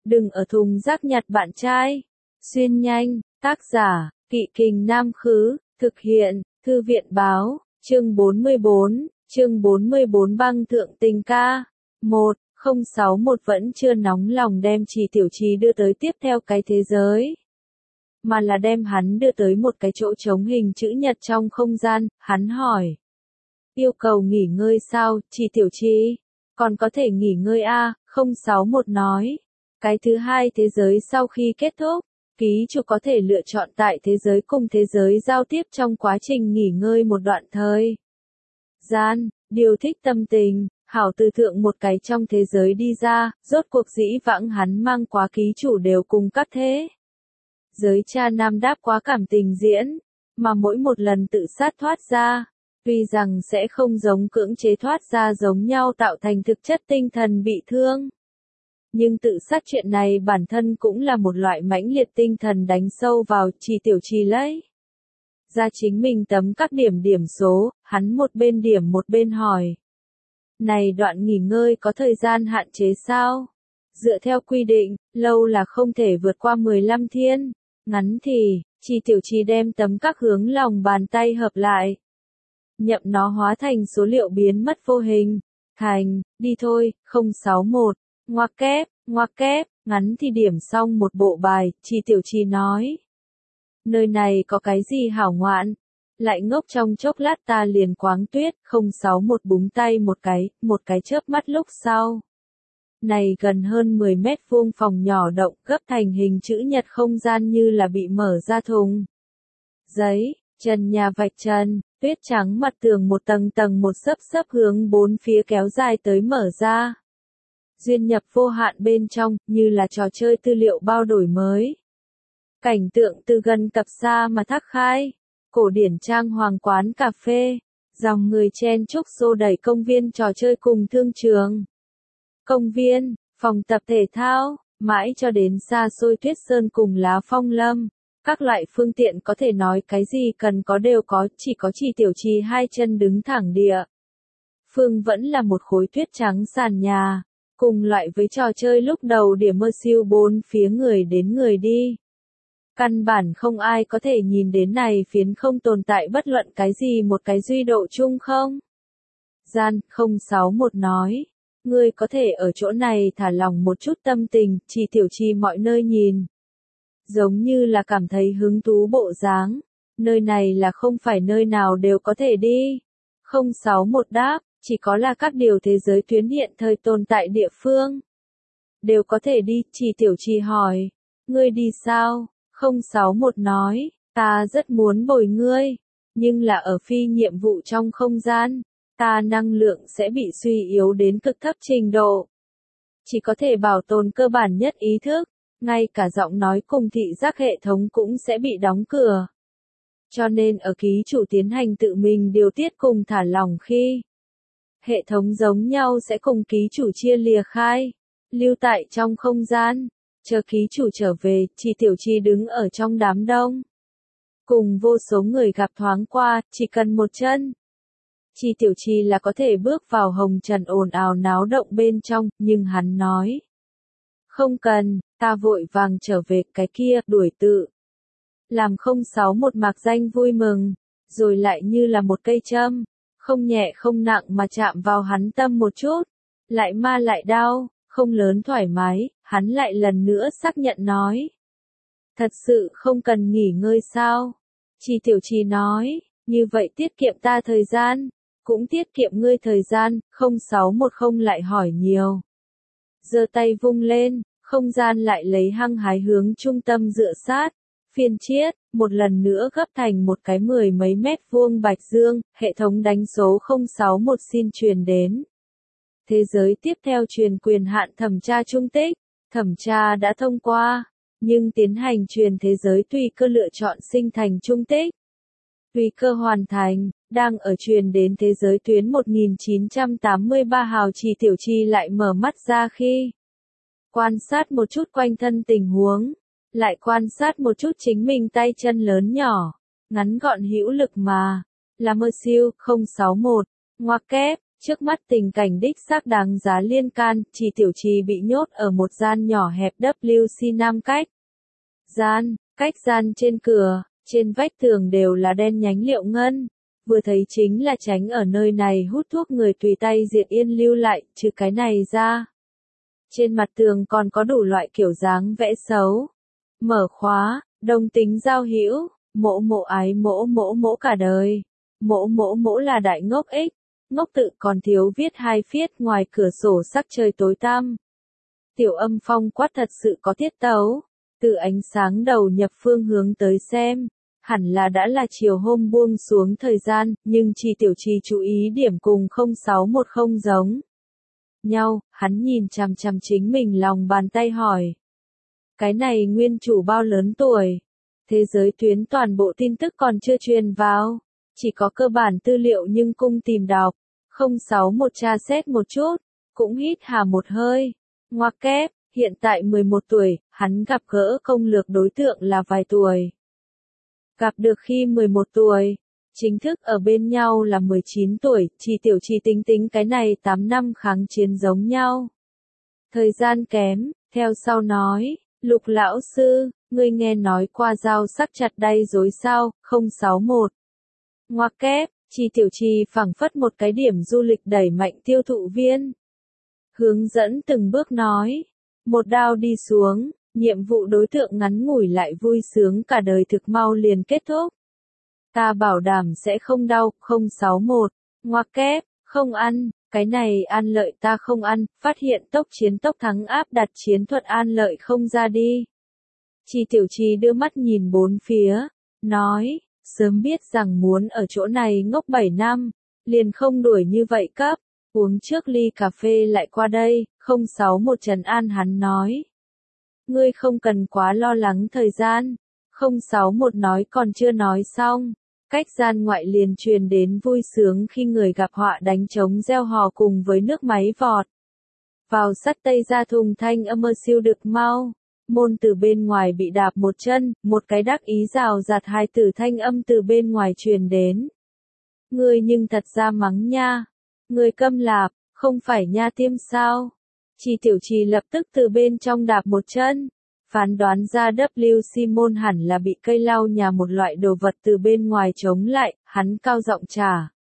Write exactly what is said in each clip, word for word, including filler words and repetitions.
Đừng ở thùng rác nhặt bạn trai. Xuyên nhanh, tác giả, Kỵ Kình Nam Khứ, thực hiện, Thư viện Báo, chương bốn mươi bốn, chương bốn mươi bốn băng thượng tình ca. một, không sáu một vẫn chưa nóng lòng đem Trì Tiểu Trì đưa tới tiếp theo cái thế giới, mà là đem hắn đưa tới một cái chỗ trống hình chữ nhật trong không gian. Hắn hỏi, yêu cầu nghỉ ngơi sao, Trì Tiểu Trì? Còn có thể nghỉ ngơi a, không sáu một nói. Cái thứ hai thế giới sau khi kết thúc, ký chủ có thể lựa chọn tại thế giới cùng thế giới giao tiếp trong quá trình nghỉ ngơi một đoạn thời gian, điều thích tâm tình, hảo từ thượng một cái trong thế giới đi ra. Rốt cuộc dĩ vãng hắn mang quá ký chủ đều cùng các thế giới cha nam đáp quá cảm tình diễn, mà mỗi một lần tự sát thoát ra, tuy rằng sẽ không giống cưỡng chế thoát ra giống nhau tạo thành thực chất tinh thần bị thương, nhưng tự sát chuyện này bản thân cũng là một loại mãnh liệt tinh thần đánh sâu vào. Trì Tiểu Trì lấy ra chính mình tấm các điểm điểm số, hắn một bên điểm một bên hỏi, này đoạn nghỉ ngơi có thời gian hạn chế sao? Dựa theo quy định, lâu là không thể vượt qua mười lăm thiên, ngắn thì, Trì Tiểu Trì đem tấm các hướng lòng bàn tay hợp lại, nhậm nó hóa thành số liệu biến mất vô hình, thành, đi thôi, không sáu một, ngoặc kép, ngoặc kép, ngắn thì điểm xong một bộ bài. Trì Tiểu Trì nói, nơi này có cái gì hảo ngoạn, lại ngốc trong chốc lát ta liền quáng tuyết. Không sáu một búng tay một cái, một cái chớp mắt lúc sau, này gần hơn mười mét vuông phòng nhỏ động gấp thành hình chữ nhật không gian như là bị mở ra thùng giấy, trần nhà vạch trần, tuyết trắng mặt tường một tầng tầng một xấp xấp hướng bốn phía kéo dài tới mở ra, duyên nhập vô hạn bên trong, như là trò chơi tư liệu bao đổi mới. Cảnh tượng từ gần cập xa mà thác khai, cổ điển trang hoàng quán cà phê, dòng người chen chúc xô đẩy công viên trò chơi cùng thương trường, công viên, phòng tập thể thao, mãi cho đến xa xôi tuyết sơn cùng lá phong lâm. Các loại phương tiện có thể nói cái gì cần có đều có, chỉ có Trì Tiểu Trì hai chân đứng thẳng địa phương vẫn là một khối tuyết trắng sàn nhà, cùng loại với trò chơi lúc đầu điểm mơ siêu bốn phía người đến người đi. Căn bản không ai có thể nhìn đến này phiến không tồn tại bất luận cái gì một cái duy độ chung không gian. Không sáu một nói, ngươi có thể ở chỗ này thả lỏng một chút tâm tình. Trì Tiểu Trì mọi nơi nhìn, giống như là cảm thấy hứng thú bộ dáng. Nơi này là không phải nơi nào đều có thể đi. Không sáu một đáp, chỉ có là các điều thế giới tuyến hiện thời tồn tại địa phương đều có thể đi. Trì Tiểu Trì hỏi, ngươi đi sao? Không sáu một nói, ta rất muốn bồi ngươi, nhưng là ở phi nhiệm vụ trong không gian, ta năng lượng sẽ bị suy yếu đến cực thấp trình độ, chỉ có thể bảo tồn cơ bản nhất ý thức, ngay cả giọng nói cùng thị giác hệ thống cũng sẽ bị đóng cửa. Cho nên ở ký chủ tiến hành tự mình điều tiết cùng thả lỏng khi, hệ thống giống nhau sẽ cùng ký chủ chia lìa khai, lưu tại trong không gian. Chờ ký chủ trở về, Trì Tiểu Trì đứng ở trong đám đông, cùng vô số người gặp thoáng qua, chỉ cần một chân, Trì Tiểu Trì là có thể bước vào hồng trần ồn ào náo động bên trong. Nhưng hắn nói, không cần, ta vội vàng trở về. Cái kia, đuổi tự làm không sáu một mạc danh vui mừng, rồi lại như là một cây châm, không nhẹ không nặng mà chạm vào hắn tâm một chút, lại ma lại đau, không lớn thoải mái. Hắn lại lần nữa xác nhận nói, thật sự không cần nghỉ ngơi sao? Trì Tiểu Trì nói, như vậy tiết kiệm ta thời gian, cũng tiết kiệm ngươi thời gian. Không sáu một không lại hỏi nhiều, giơ tay vung lên, không gian lại lấy hăng hái hướng trung tâm dựa sát, phiên chiết, một lần nữa gấp thành một cái mười mấy mét vuông bạch dương. Hệ thống đánh số không sáu một xin truyền đến thế giới tiếp theo truyền quyền hạn thẩm tra trung tích. Thẩm tra đã thông qua, nhưng tiến hành truyền thế giới tùy cơ lựa chọn sinh thành trung tích. Tùy cơ hoàn thành, đang ở truyền đến thế giới tuyến một nghìn chín trăm tám mươi ba hào. Trì Tiểu Trì lại mở mắt ra khi quan sát một chút quanh thân tình huống, lại quan sát một chút chính mình tay chân lớn nhỏ, ngắn gọn hữu lực mà, là mơ siêu. Không sáu một, ngoặc kép, Trước mắt tình cảnh đích xác đáng giá liên can, Trì Tiểu Trì bị nhốt ở một gian nhỏ hẹp W C năm cách. Gian, cách gian trên cửa, trên vách tường đều là đen nhánh liệu ngân. Vừa thấy chính là tránh ở nơi này hút thuốc người tùy tay diệt yên lưu lại, trừ cái này ra. Trên mặt tường còn có đủ loại kiểu dáng vẽ xấu. Mở khóa, đồng tính giao hữu, mỗ mỗ ái mỗ mỗ mỗ cả đời. Mỗ mỗ mỗ là đại ngốc ích. Ngốc tự còn thiếu viết hai viết ngoài cửa sổ sắc trời tối tăm. Tiểu Âm Phong quát thật sự có tiết tấu. Từ ánh sáng đầu nhập phương hướng tới xem. Hẳn là đã là chiều hôm buông xuống thời gian, nhưng Trì Tiểu Trì chú ý điểm cùng không sáu một không giống nhau, hắn nhìn chằm chằm chính mình lòng bàn tay hỏi. Cái này nguyên chủ bao lớn tuổi? Thế giới tuyến toàn bộ tin tức còn chưa truyền vào, chỉ có cơ bản tư liệu nhưng cung tìm đọc. không sáu một tra xét một chút, cũng hít hà một hơi. Ngoặc kép, hiện tại mười một tuổi, hắn gặp gỡ công lược đối tượng là vài tuổi. Gặp được khi mười một tuổi, chính thức ở bên nhau là mười chín tuổi, Trì Tiểu Trì tính tính cái này tám năm kháng chiến giống nhau. Thời gian kém, theo sau nói, Lục lão sư, ngươi nghe nói qua dao sắc chặt đay dối sao, không sáu một. Ngoặc kép, Trì Tiểu Trì phảng phất một cái điểm du lịch đẩy mạnh tiêu thụ viên. Hướng dẫn từng bước nói, một đao đi xuống. Nhiệm vụ đối tượng ngắn ngủi lại vui sướng cả đời thực mau liền kết thúc. Ta bảo đảm sẽ không đau, không sáu một. Ngoặc kép, không ăn, cái này an lợi ta không ăn, phát hiện tốc chiến tốc thắng áp đặt chiến thuật an lợi không ra đi. Trì Tiểu Trì đưa mắt nhìn bốn phía, nói, sớm biết rằng muốn ở chỗ này ngốc bảy năm, liền không đuổi như vậy cấp, uống trước ly cà phê lại qua đây, không sáu một trấn an hắn nói. Ngươi không cần quá lo lắng thời gian. không sáu một nói còn chưa nói xong. Cách gian ngoại liền truyền đến vui sướng khi người gặp họa đánh trống reo hò cùng với nước máy vọt. Vào sắt tây ra thùng thanh âm mơ siêu được mau. Môn từ bên ngoài bị đạp một chân, một cái đắc ý rào rạt hai tử thanh âm từ bên ngoài truyền đến. Ngươi nhưng thật ra mắng nha. Ngươi câm lạp, không phải nha tiêm sao? Trì Tiểu Trì lập tức từ bên trong đạp một chân. Phán đoán ra W C môn hẳn là bị cây lau nhà một loại đồ vật từ bên ngoài chống lại, hắn cao giọng trả.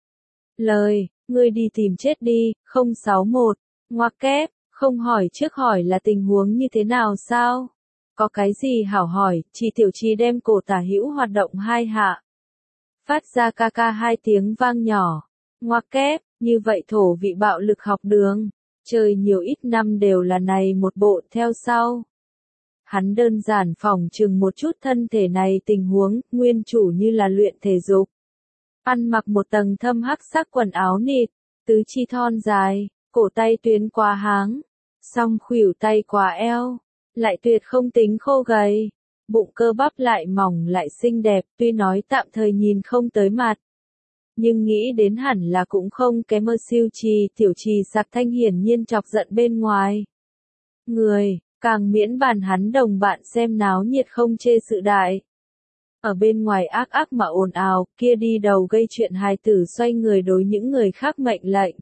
Lời, ngươi đi tìm chết đi, không sáu một. Ngoặc kép, không hỏi trước hỏi là tình huống như thế nào sao? Có cái gì hảo hỏi, Trì Tiểu Trì đem cổ tả hữu hoạt động hai hạ. Phát ra ca ca hai tiếng vang nhỏ. Ngoặc kép, như vậy thổ vị bạo lực học đường. Trời nhiều ít năm đều là này một bộ theo sau. Hắn đơn giản phỏng chừng một chút thân thể này tình huống, nguyên chủ như là luyện thể dục. Ăn mặc một tầng thâm hắc sắc quần áo nịt, tứ chi thon dài, cổ tay tuyến qua háng, song khuỷu tay qua eo, lại tuyệt không tính khô gầy, bụng cơ bắp lại mỏng lại xinh đẹp, tuy nói tạm thời nhìn không tới mặt. Nhưng nghĩ đến hẳn là cũng không kém mơ siêu Trì Tiểu Trì sạc thanh hiển nhiên chọc giận bên ngoài. Người, càng miễn bàn hắn đồng bạn xem náo nhiệt không chê sự đại. Ở bên ngoài ác ác mà ồn ào, kia đi đầu gây chuyện hài tử xoay người đối những người khác mệnh lệnh.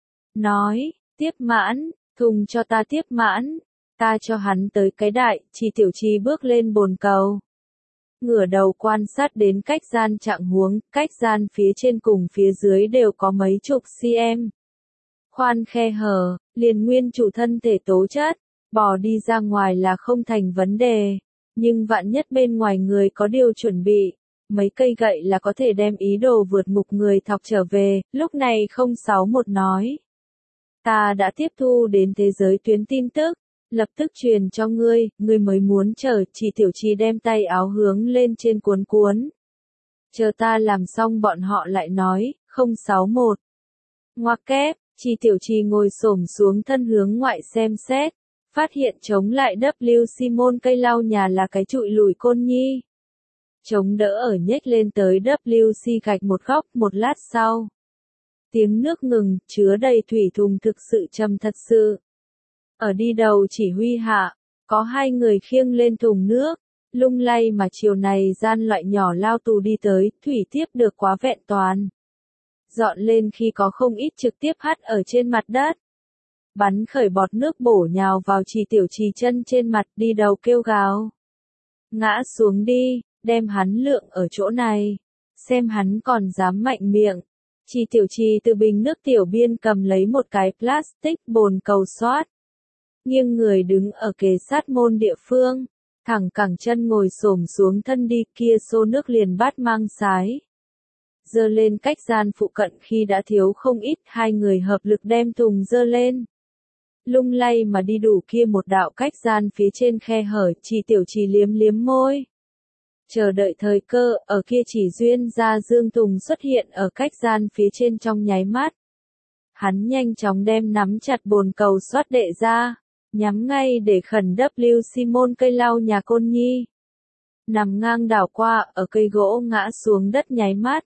Nói, tiếp mãn, thùng cho ta tiếp mãn, ta cho hắn tới cái đại, Trì Tiểu Trì bước lên bồn cầu. Ngửa đầu quan sát đến cách gian trạng huống, cách gian phía trên cùng phía dưới đều có mấy chục cm. Khoan khe hở, liền nguyên chủ thân thể tố chất, bỏ đi ra ngoài là không thành vấn đề. Nhưng vạn nhất bên ngoài người có điều chuẩn bị, mấy cây gậy là có thể đem ý đồ vượt ngục người thọc trở về, lúc này không sáu một nói. Ta đã tiếp thu đến thế giới tuyến tin tức. Lập tức truyền cho ngươi, ngươi mới muốn chờ, Trì Tiểu Trì đem tay áo hướng lên trên cuốn cuốn. Chờ ta làm xong bọn họ lại nói, không sáu một. Ngoặc kép, Trì Tiểu Trì ngồi xổm xuống thân hướng ngoại xem xét, phát hiện chống lại W C môn cây lau nhà là cái trụi lùi côn nhi. Chống đỡ ở nhếch lên tới W C gạch một góc một lát sau. Tiếng nước ngừng, chứa đầy thủy thùng thực sự trầm thật sự. Ở đi đầu chỉ huy hạ, có hai người khiêng lên thùng nước, lung lay mà chiều này gian loại nhỏ lao tù đi tới, thủy tiếp được quá vẹn toàn. dọn lên khi có không ít trực tiếp hắt ở trên mặt đất. Bắn khởi bọt nước bổ nhào vào Trì Tiểu Trì chân trên mặt, đi đầu kêu gào. Ngã xuống đi, đem hắn lượng ở chỗ này, xem hắn còn dám mạnh miệng. Trì Tiểu Trì từ bình nước tiểu biên cầm lấy một cái plastic bồn cầu xoát. Nghiêng người đứng ở kề sát môn địa phương, thẳng cẳng chân ngồi xổm xuống thân đi, kia xô nước liền bát mang sái. Dơ lên cách gian phụ cận khi đã thiếu không ít, hai người hợp lực đem thùng dơ lên. Lung lay mà đi đủ kia một đạo cách gian phía trên khe hở, Trì Tiểu Trì liếm liếm môi. Chờ đợi thời cơ, ở kia chỉ duyên ra Dương Tùng xuất hiện ở cách gian phía trên trong nháy mắt. Hắn nhanh chóng đem nắm chặt bồn cầu xoát đệ ra, nhắm ngay để khẩn W Simon cây lau nhà Côn Nhi. Nằm ngang đảo qua, ở cây gỗ ngã xuống đất nháy mắt.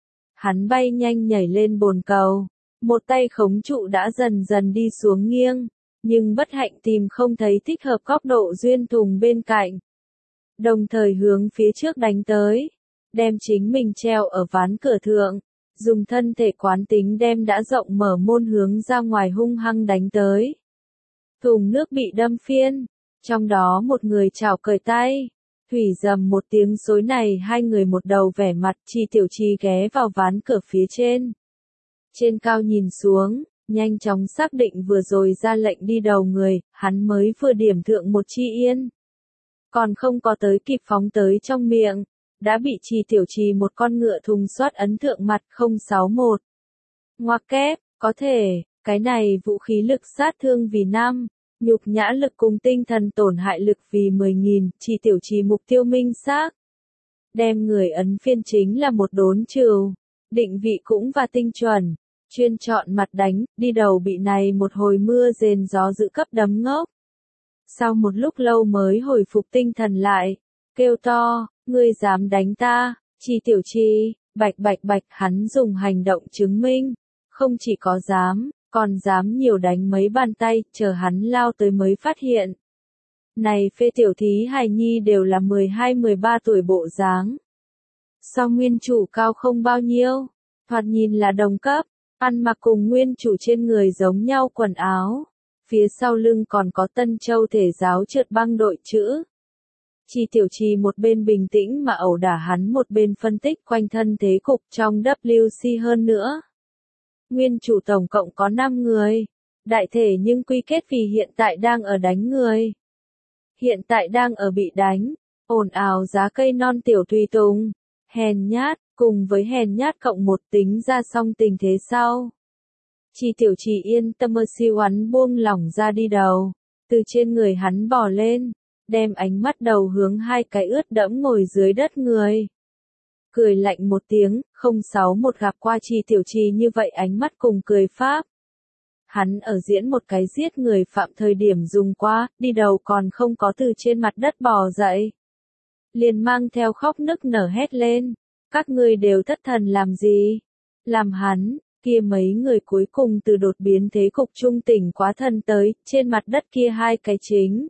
Hắn bay nhanh nhảy lên bồn cầu, một tay khống trụ đã dần dần đi xuống nghiêng, nhưng bất hạnh tìm không thấy thích hợp góc độ Duyên Tùng bên cạnh. Đồng thời hướng phía trước đánh tới, đem chính mình treo ở ván cửa thượng, dùng thân thể quán tính đem đã rộng mở môn hướng ra ngoài hung hăng đánh tới. Thùng nước bị đâm phiên, trong đó một người chảo cởi tay, thủy dầm một tiếng xối này hai người một đầu vẻ mặt. Trì Tiểu Trì ghé vào ván cửa phía trên. Trên cao nhìn xuống, nhanh chóng xác định vừa rồi ra lệnh đi đầu người, hắn mới vừa điểm thượng một chi yên. Còn không có tới kịp phóng tới trong miệng, đã bị Trì Tiểu Trì một con ngựa thùng xoát ấn thượng mặt. Không sáu một. Ngoặc kép, có thể, cái này vũ khí lực sát thương vì năm, nhục nhã lực cùng tinh thần tổn hại lực vì mười nghìn, Trì Tiểu Trì mục tiêu minh xác. Đem người ấn phiên chính là một đốn trừu, định vị cũng và tinh chuẩn, chuyên chọn mặt đánh, đi đầu bị này một hồi mưa rền gió dữ cấp đấm ngốc. Sau một lúc lâu mới hồi phục tinh thần lại, kêu to, ngươi dám đánh ta, Trì Tiểu Trì, bạch bạch bạch, hắn dùng hành động chứng minh, không chỉ có dám, còn dám nhiều đánh mấy bàn tay, chờ hắn lao tới mới phát hiện. Này phê tiểu thí hài nhi đều là mười hai mười ba tuổi bộ dáng. So nguyên chủ cao không bao nhiêu, thoạt nhìn là đồng cấp, ăn mặc cùng nguyên chủ trên người giống nhau quần áo. Phía sau lưng còn có Tân Châu thể giáo trượt băng đội chữ. Trì Tiểu Trì một bên bình tĩnh mà ẩu đả hắn một bên phân tích quanh thân thế cục trong W C hơn nữa. Nguyên chủ tổng cộng có năm người, đại thể nhưng quy kết vì hiện tại đang ở đánh người. Hiện tại đang ở bị đánh, ồn ào giá cây non tiểu tùy tùng, hèn nhát, cùng với hèn nhát cộng một tính ra xong tình thế sau. Trì Tiểu Trì yên tâm mơ siêu hắn buông lỏng ra đi đầu, từ trên người hắn bò lên, đem ánh mắt đầu hướng hai cái ướt đẫm ngồi dưới đất người. Cười lạnh một tiếng, không sáu một gặp qua Trì Tiểu Trì như vậy ánh mắt cùng cười pháp. Hắn ở diễn một cái giết người phạm thời điểm dùng qua, đi đầu còn không có từ trên mặt đất bò dậy. Liền mang theo khóc nức nở hét lên, các ngươi đều thất thần làm gì? Làm hắn, kia mấy người cuối cùng từ đột biến thế cục trung tỉnh quá thần tới, trên mặt đất kia hai cái chính.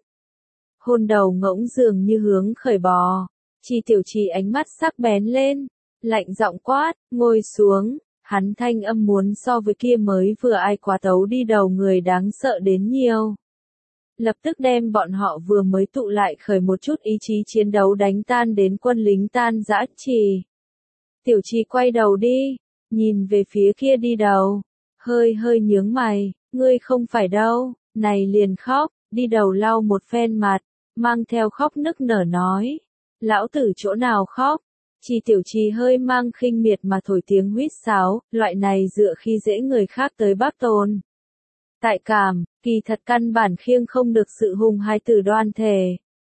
Hôn đầu ngỗng dường như hướng khởi bò. Trì Tiểu Trì ánh mắt sắc bén lên, lạnh giọng quát, ngồi xuống, hắn thanh âm muốn so với kia mới vừa ai quá tấu đi đầu người đáng sợ đến nhiều. Lập tức đem bọn họ vừa mới tụ lại khởi một chút ý chí chiến đấu đánh tan đến quân lính tan rã. Trì Tiểu Trì quay đầu đi, nhìn về phía kia đi đầu, hơi hơi nhướng mày, ngươi không phải đâu, này liền khóc, đi đầu lau một phen mặt, mang theo khóc nức nở nói. Lão tử chỗ nào khóc? Trì Tiểu Trì hơi mang khinh miệt mà thổi tiếng huýt sáo, loại này dựa khi dễ người khác tới bác tồn. Tại cảm, kỳ thật căn bản khiêng không được sự hung hai từ đoan thể.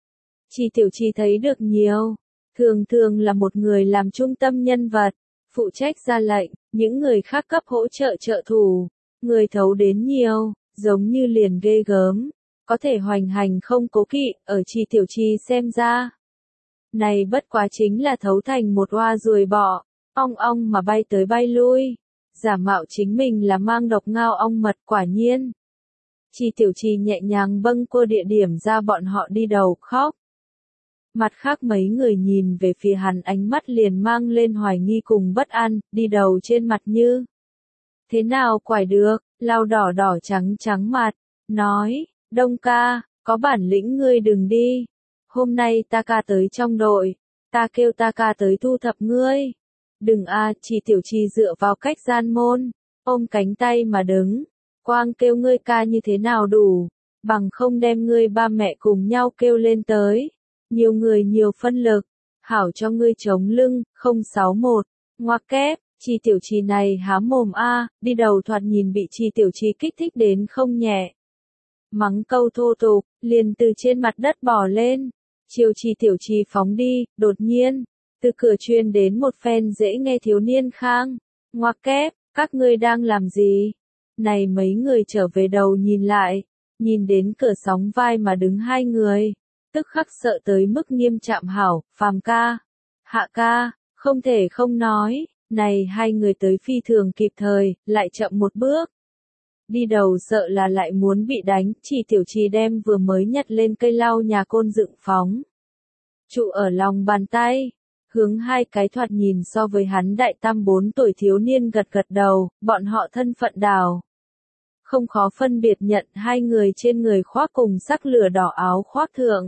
Trì Tiểu Trì thấy được nhiều, thường thường là một người làm trung tâm nhân vật, phụ trách ra lệnh, những người khác cấp hỗ trợ trợ thủ, người thấu đến nhiều, giống như liền ghê gớm, có thể hoành hành không cố kỵ, ở Trì Tiểu Trì xem ra. Này bất quá chính là thấu thành một oa ruồi bọ, ong ong mà bay tới bay lui, giả mạo chính mình là mang độc ngao ong mật. Quả nhiên. Trì Tiểu Trì nhẹ nhàng bâng quơ địa điểm ra bọn họ đi đầu khóc. Mặt khác mấy người nhìn về phía hắn ánh mắt liền mang lên hoài nghi cùng bất an, đi đầu trên mặt như Thế nào quải được, lau đỏ đỏ trắng trắng mặt, nói, Đông ca, có bản lĩnh ngươi đừng đi. Hôm nay ta ca tới trong đội, ta kêu ta ca tới thu thập ngươi. Đừng a, chỉ tiểu trì dựa vào cách gian môn, ôm cánh tay mà đứng. Quang kêu ngươi ca như thế nào đủ, bằng không đem ngươi ba mẹ cùng nhau kêu lên tới. Nhiều người nhiều phân lực, hảo cho ngươi chống lưng, không sáu một, ngoặc kép. Chi tiểu trì này há mồm a, đi đầu thoạt nhìn bị chi tiểu trì kích thích đến không nhẹ. Mắng câu thô tục, liền từ trên mặt đất bò lên. Chiều chi tiểu trì phóng đi, đột nhiên, từ cửa truyền đến một phen dễ nghe thiếu niên khang. Ngoặc kép, các ngươi đang làm gì? Này mấy người trở về đầu nhìn lại, nhìn đến cửa sóng vai mà đứng hai người. Tức khắc sợ tới mức nghiêm chạm hảo, phàm ca, hạ ca, không thể không nói. Này hai người tới phi thường kịp thời, lại chậm một bước. Đi đầu sợ là lại muốn bị đánh, chỉ tiểu trì đem vừa mới nhặt lên cây lau nhà côn dựng phóng. Trụ ở lòng bàn tay, hướng hai cái thoạt nhìn so với hắn đại tam bốn tuổi thiếu niên gật gật đầu, bọn họ thân phận đào. Không khó phân biệt nhận hai người trên người khoác cùng sắc lửa đỏ áo khoác thượng.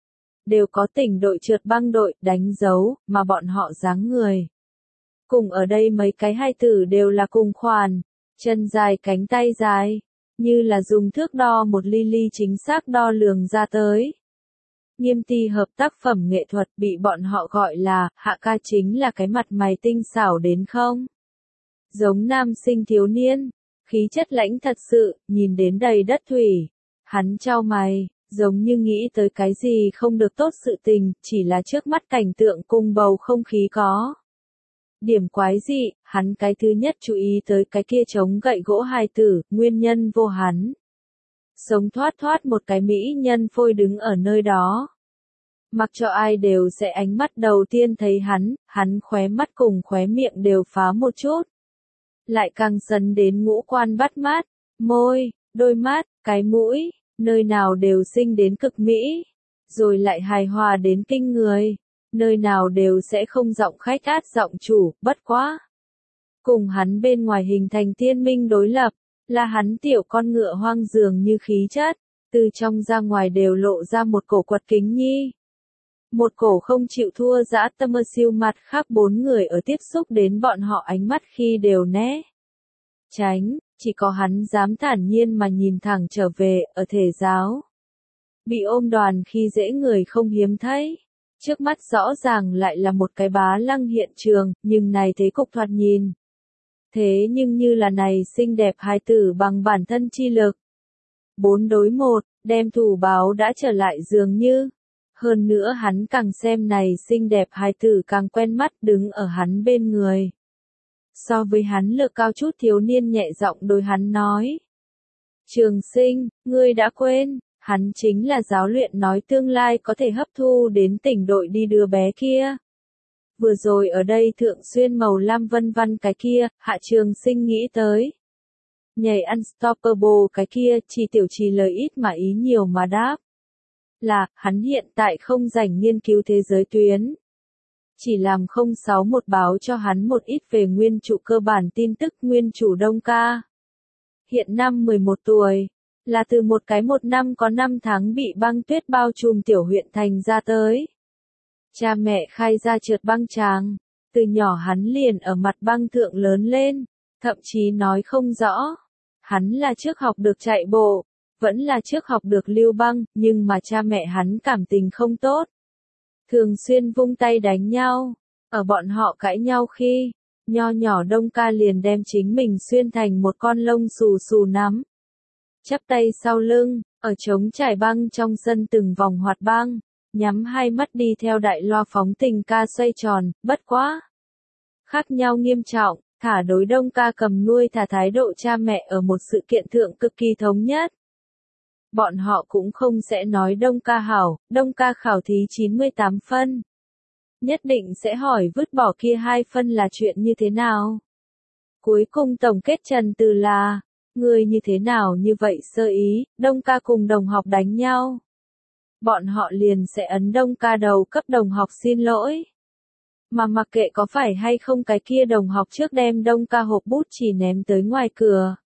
Đều có tỉnh đội trượt băng đội, đánh dấu, mà bọn họ dáng người. Cùng ở đây mấy cái hai tử đều là cùng khoản, chân dài cánh tay dài, như là dùng thước đo một ly ly chính xác đo lường ra tới. Nghiêm ti hợp tác phẩm nghệ thuật bị bọn họ gọi là, hạ ca chính là cái mặt mày tinh xảo đến không? Giống nam sinh thiếu niên, khí chất lãnh thật sự, nhìn đến đầy đất thủy. Hắn chau mày, giống như nghĩ tới cái gì không được tốt sự tình, chỉ là trước mắt cảnh tượng cùng bầu không khí có. Điểm quái dị, hắn cái thứ nhất chú ý tới cái kia chống gậy gỗ hài tử, nguyên nhân vô hắn. Sống thoát thoát một cái mỹ nhân phôi đứng ở nơi đó. Mặc cho ai đều sẽ ánh mắt đầu tiên thấy hắn, hắn khóe mắt cùng khóe miệng đều phá một chút. Lại càng sấn đến ngũ quan bắt mắt, môi, đôi mắt, cái mũi, nơi nào đều xinh đến cực mỹ. Rồi lại hài hòa đến kinh người. Nơi nào đều sẽ không giọng khách át giọng chủ, bất quá. Cùng hắn bên ngoài hình thành tiên minh đối lập, là hắn tiểu con ngựa hoang dường như khí chất, từ trong ra ngoài đều lộ ra một cổ quật kính nhi. Một cổ không chịu thua dã tâm ơ siêu mặt khác bốn người ở tiếp xúc đến bọn họ ánh mắt khi đều né. Tránh, chỉ có hắn dám thản nhiên mà nhìn thẳng trở về, ở thể giáo. Bị ôm đoàn khi dễ người không hiếm thấy. Trước mắt rõ ràng lại là một cái bá lăng hiện trường, nhưng này thế cục thoạt nhìn. Thế nhưng như là này xinh đẹp hài tử bằng bản thân chi lực. Bốn đối một, đem thủ báo đã trở lại dường như. Hơn nữa hắn càng xem này xinh đẹp hài tử càng quen mắt đứng ở hắn bên người. So với hắn lực cao chút thiếu niên nhẹ giọng đối hắn nói. Trường sinh, ngươi đã quên. Hắn chính là giáo luyện nói tương lai có thể hấp thu đến tỉnh đội đi đưa bé kia. Vừa rồi ở đây thượng xuyên màu lam vân vân cái kia, hạ trường sinh nghĩ tới. Nhảy Unstoppable cái kia, chỉ tiểu trì lời ít mà ý nhiều mà đáp. Là, hắn hiện tại không rảnh nghiên cứu thế giới tuyến. Chỉ làm không sáu một báo cho hắn một ít về nguyên chủ cơ bản tin tức nguyên chủ Đông ca. Hiện năm mười một tuổi. Là từ một cái một năm có năm tháng bị băng tuyết bao trùm tiểu huyện thành ra tới. Cha mẹ khai ra trượt băng tràng, từ nhỏ hắn liền ở mặt băng thượng lớn lên, thậm chí nói không rõ. Hắn là trước học được chạy bộ, vẫn là trước học được lưu băng, nhưng mà cha mẹ hắn cảm tình không tốt. Thường xuyên vung tay đánh nhau, ở bọn họ cãi nhau khi, nho nhỏ Đông ca liền đem chính mình xuyên thành một con lông xù xù nắm. Chắp tay sau lưng, ở trống trải băng trong sân từng vòng hoạt băng, nhắm hai mắt đi theo đại loa phóng tình ca xoay tròn, bất quá. Khác nhau nghiêm trọng, thả đối Đông ca cầm nuôi thả thái độ cha mẹ ở một sự kiện thượng cực kỳ thống nhất. Bọn họ cũng không sẽ nói Đông ca hảo, Đông ca khảo thí chín mươi tám phân. Nhất định sẽ hỏi vứt bỏ kia hai phân là chuyện như thế nào. Cuối cùng tổng kết trần từ là, người như thế nào như vậy sơ ý, Đông ca cùng đồng học đánh nhau. Bọn họ liền sẽ ấn Đông ca đầu cấp đồng học xin lỗi. mà mặc kệ có phải hay không cái kia đồng học trước đem Đông Ca hộp bút chì ném tới ngoài cửa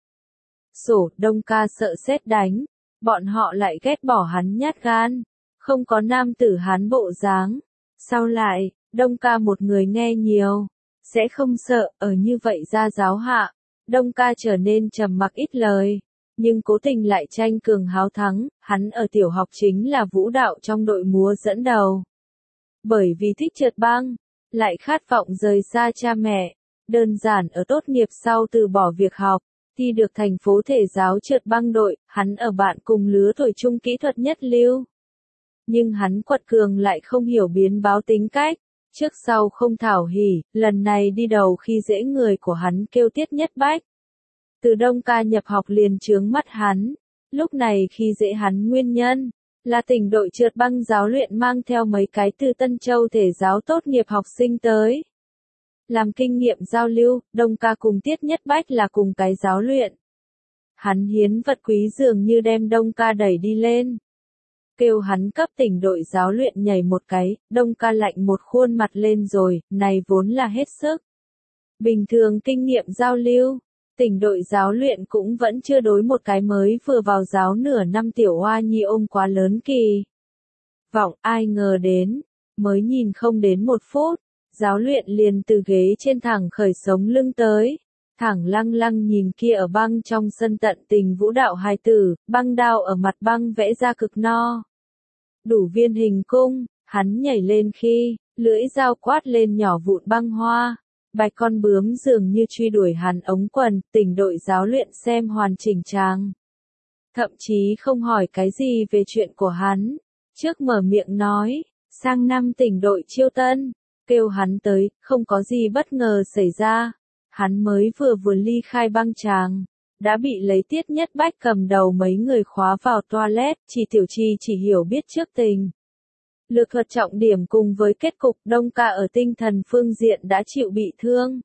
sổ, Đông Ca sợ sét đánh, bọn họ lại ghét bỏ hắn nhát gan, không có nam tử hán bộ dáng. Sau lại, Đông Ca một người nghe nhiều, sẽ không sợ, ở như vậy ra giáo hạ, Đông Ca trở nên trầm mặc ít lời, nhưng cố tình lại tranh cường háo thắng, hắn ở tiểu học chính là vũ đạo trong đội múa dẫn đầu. Bởi vì thích trượt băng, lại khát vọng rời xa cha mẹ, đơn giản ở tốt nghiệp sau từ bỏ việc học, thi được thành phố thể giáo trượt băng đội, hắn ở bạn cùng lứa tuổi trung kỹ thuật nhất lưu. Nhưng hắn quật cường lại không hiểu biến báo tính cách, trước sau không thảo hỉ, lần này đi đầu khi dễ người của hắn kêu Tiết Nhất Bách. Từ Đông Ca nhập học liền chướng mắt hắn, lúc này khi dễ hắn nguyên nhân, là tỉnh đội trượt băng giáo luyện mang theo mấy cái từ Tân Châu thể giáo tốt nghiệp học sinh tới. Làm kinh nghiệm giao lưu, Đông Ca cùng Tiết Nhất Bách là cùng cái giáo luyện. Hắn hiến vật quý dường như đem Đông Ca đẩy đi lên. Kêu hắn cấp tỉnh đội giáo luyện nhảy một cái, Đông Ca lạnh một khuôn mặt lên rồi, này vốn là hết sức. Bình thường kinh nghiệm giao lưu, tỉnh đội giáo luyện cũng vẫn chưa đối một cái mới vừa vào giáo nửa năm tiểu hoa nhi ôm quá lớn kỳ. Vọng ai ngờ đến, mới nhìn không đến một phút, giáo luyện liền từ ghế trên thẳng khởi sống lưng tới. Thẳng lăng lăng nhìn kia ở băng trong sân tận tình vũ đạo hài tử, băng đao ở mặt băng vẽ ra cực no. Đủ viên hình cung, hắn nhảy lên khi, lưỡi dao quát lên nhỏ vụn băng hoa. Bạch con bướm dường như truy đuổi hắn ống quần, tỉnh đội giáo luyện xem hoàn chỉnh trang. Thậm chí không hỏi cái gì về chuyện của hắn. Trước mở miệng nói, sang năm tỉnh đội chiêu tân, kêu hắn tới, không có gì bất ngờ xảy ra. Hắn mới vừa vừa ly khai băng tràng, đã bị lấy Tiết Nhất Bách cầm đầu mấy người khóa vào toilet, chỉ Tiểu Chi chỉ hiểu biết trước tình. Lược thuật trọng điểm cùng với kết cục Đông Ca ở tinh thần phương diện đã chịu bị thương.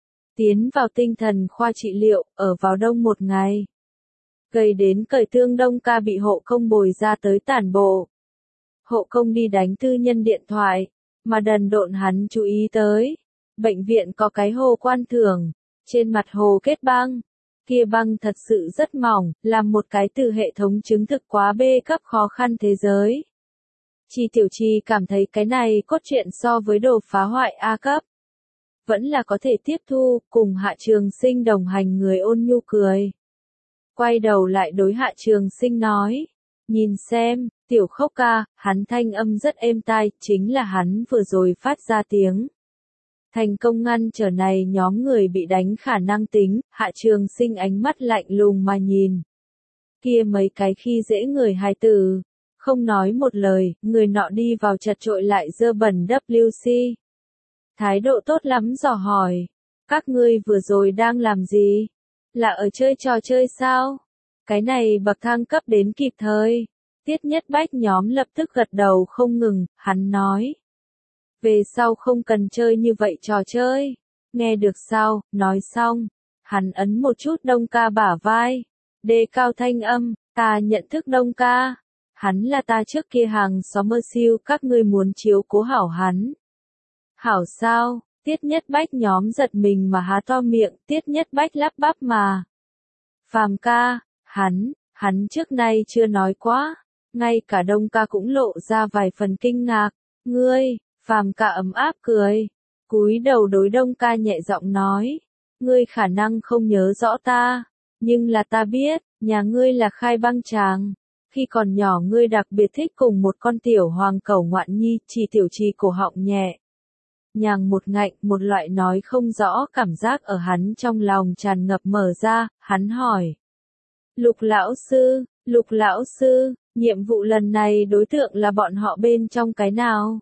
Tiến vào tinh thần khoa trị liệu, ở vào đông một ngày. Gây đến cởi thương Đông Ca bị hộ công bồi ra tới tản bộ. Hộ công đi đánh tư nhân điện thoại, mà đần độn hắn chú ý tới. Bệnh viện có cái hồ quan thưởng, trên mặt hồ kết băng. Kia băng thật sự rất mỏng, làm một cái từ hệ thống chứng thực quá B cấp khó khăn thế giới. Chi Tiểu Chi cảm thấy cái này cốt truyện so với đồ phá hoại A cấp. Vẫn là có thể tiếp thu, cùng Hạ Trường Sinh đồng hành người ôn nhu cười. Quay đầu lại đối Hạ Trường Sinh nói. Nhìn xem, Tiểu Khốc ca, hắn thanh âm rất êm tai, chính là hắn vừa rồi phát ra tiếng. Thành công ngăn trở này nhóm người bị đánh khả năng tính, Hạ Trường Sinh ánh mắt lạnh lùng mà nhìn. Kia mấy cái khi dễ người hài tử, không nói một lời, người nọ đi vào chật trội lại dơ bẩn W C. Thái độ tốt lắm dò hỏi, các ngươi vừa rồi đang làm gì? Là ở chơi trò chơi sao? Cái này bậc thang cấp đến kịp thời. Tiết Nhất Bách nhóm lập tức gật đầu không ngừng, hắn nói. Về sau không cần chơi như vậy trò chơi. Nghe được sao, nói xong. Hắn ấn một chút Đông Ca bả vai. Đề cao thanh âm, ta nhận thức Đông Ca. Hắn là ta trước kia hàng xóm mơ siêu, các ngươi muốn chiếu cố hảo hắn. Hảo sao, Tiết Nhất Bách nhóm giật mình mà há to miệng, Tiết Nhất Bách lắp bắp mà. Phàm ca, hắn, hắn trước nay chưa nói quá. Ngay cả Đông Ca cũng lộ ra vài phần kinh ngạc. Ngươi, Phàm ca ấm áp cười. Cúi đầu đối Đông Ca nhẹ giọng nói. Ngươi khả năng không nhớ rõ ta. Nhưng là ta biết, nhà ngươi là khai băng tràng. Khi còn nhỏ ngươi đặc biệt thích cùng một con tiểu hoàng cẩu ngoạn nhi, chỉ Tiểu Chi cổ họng nhẹ. Nhàng một ngạnh, một loại nói không rõ cảm giác ở hắn trong lòng tràn ngập mở ra, hắn hỏi. Lục lão sư, Lục lão sư, nhiệm vụ lần này đối tượng là bọn họ bên trong cái nào?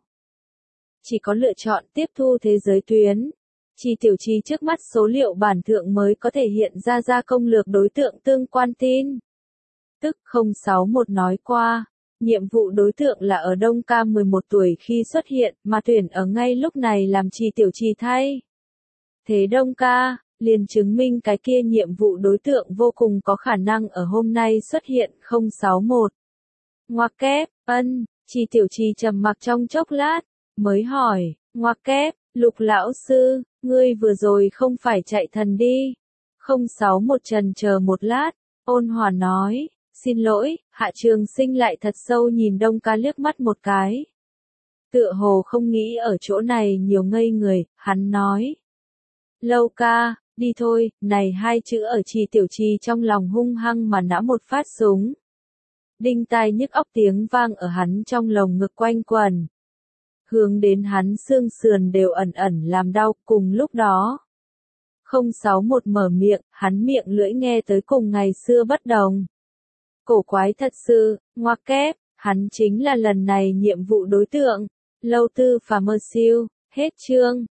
Chỉ có lựa chọn tiếp thu thế giới tuyến. Chỉ Tiểu Chi trước mắt số liệu bản thượng mới có thể hiện ra ra công lược đối tượng tương quan tin. Tức không sáu một nói qua, nhiệm vụ đối tượng là ở Đông Ca mười một tuổi khi xuất hiện, mà tuyển ở ngay lúc này làm Chi Tiểu Chi thay. Thế Đông Ca, liền chứng minh cái kia nhiệm vụ đối tượng vô cùng có khả năng ở hôm nay xuất hiện không sáu một. Ngoặc kép, ân, Chi Tiểu Chi trầm mặc trong chốc lát, mới hỏi, ngoặc kép, Lục lão sư, ngươi vừa rồi không phải chạy thần đi. Không sáu một trần chờ một lát, ôn hòa nói, xin lỗi, Hạ Trường Sinh lại thật sâu nhìn Đông Ca liếc mắt một cái. Tựa hồ không nghĩ ở chỗ này nhiều ngây người, hắn nói. Lâu ca, đi thôi, này hai chữ ở Trì Tiểu Trì trong lòng hung hăng mà nã một phát súng. Đinh tai nhức óc tiếng vang ở hắn trong lồng ngực quanh quẩn. Hướng đến hắn xương sườn đều ẩn ẩn làm đau, cùng lúc đó. không sáu một mở miệng, hắn miệng lưỡi nghe tới cùng ngày xưa bất đồng. Cổ quái thật sự, ngoặc kép, hắn chính là lần này nhiệm vụ đối tượng. Lâu Tư Pharmacy, hết chương.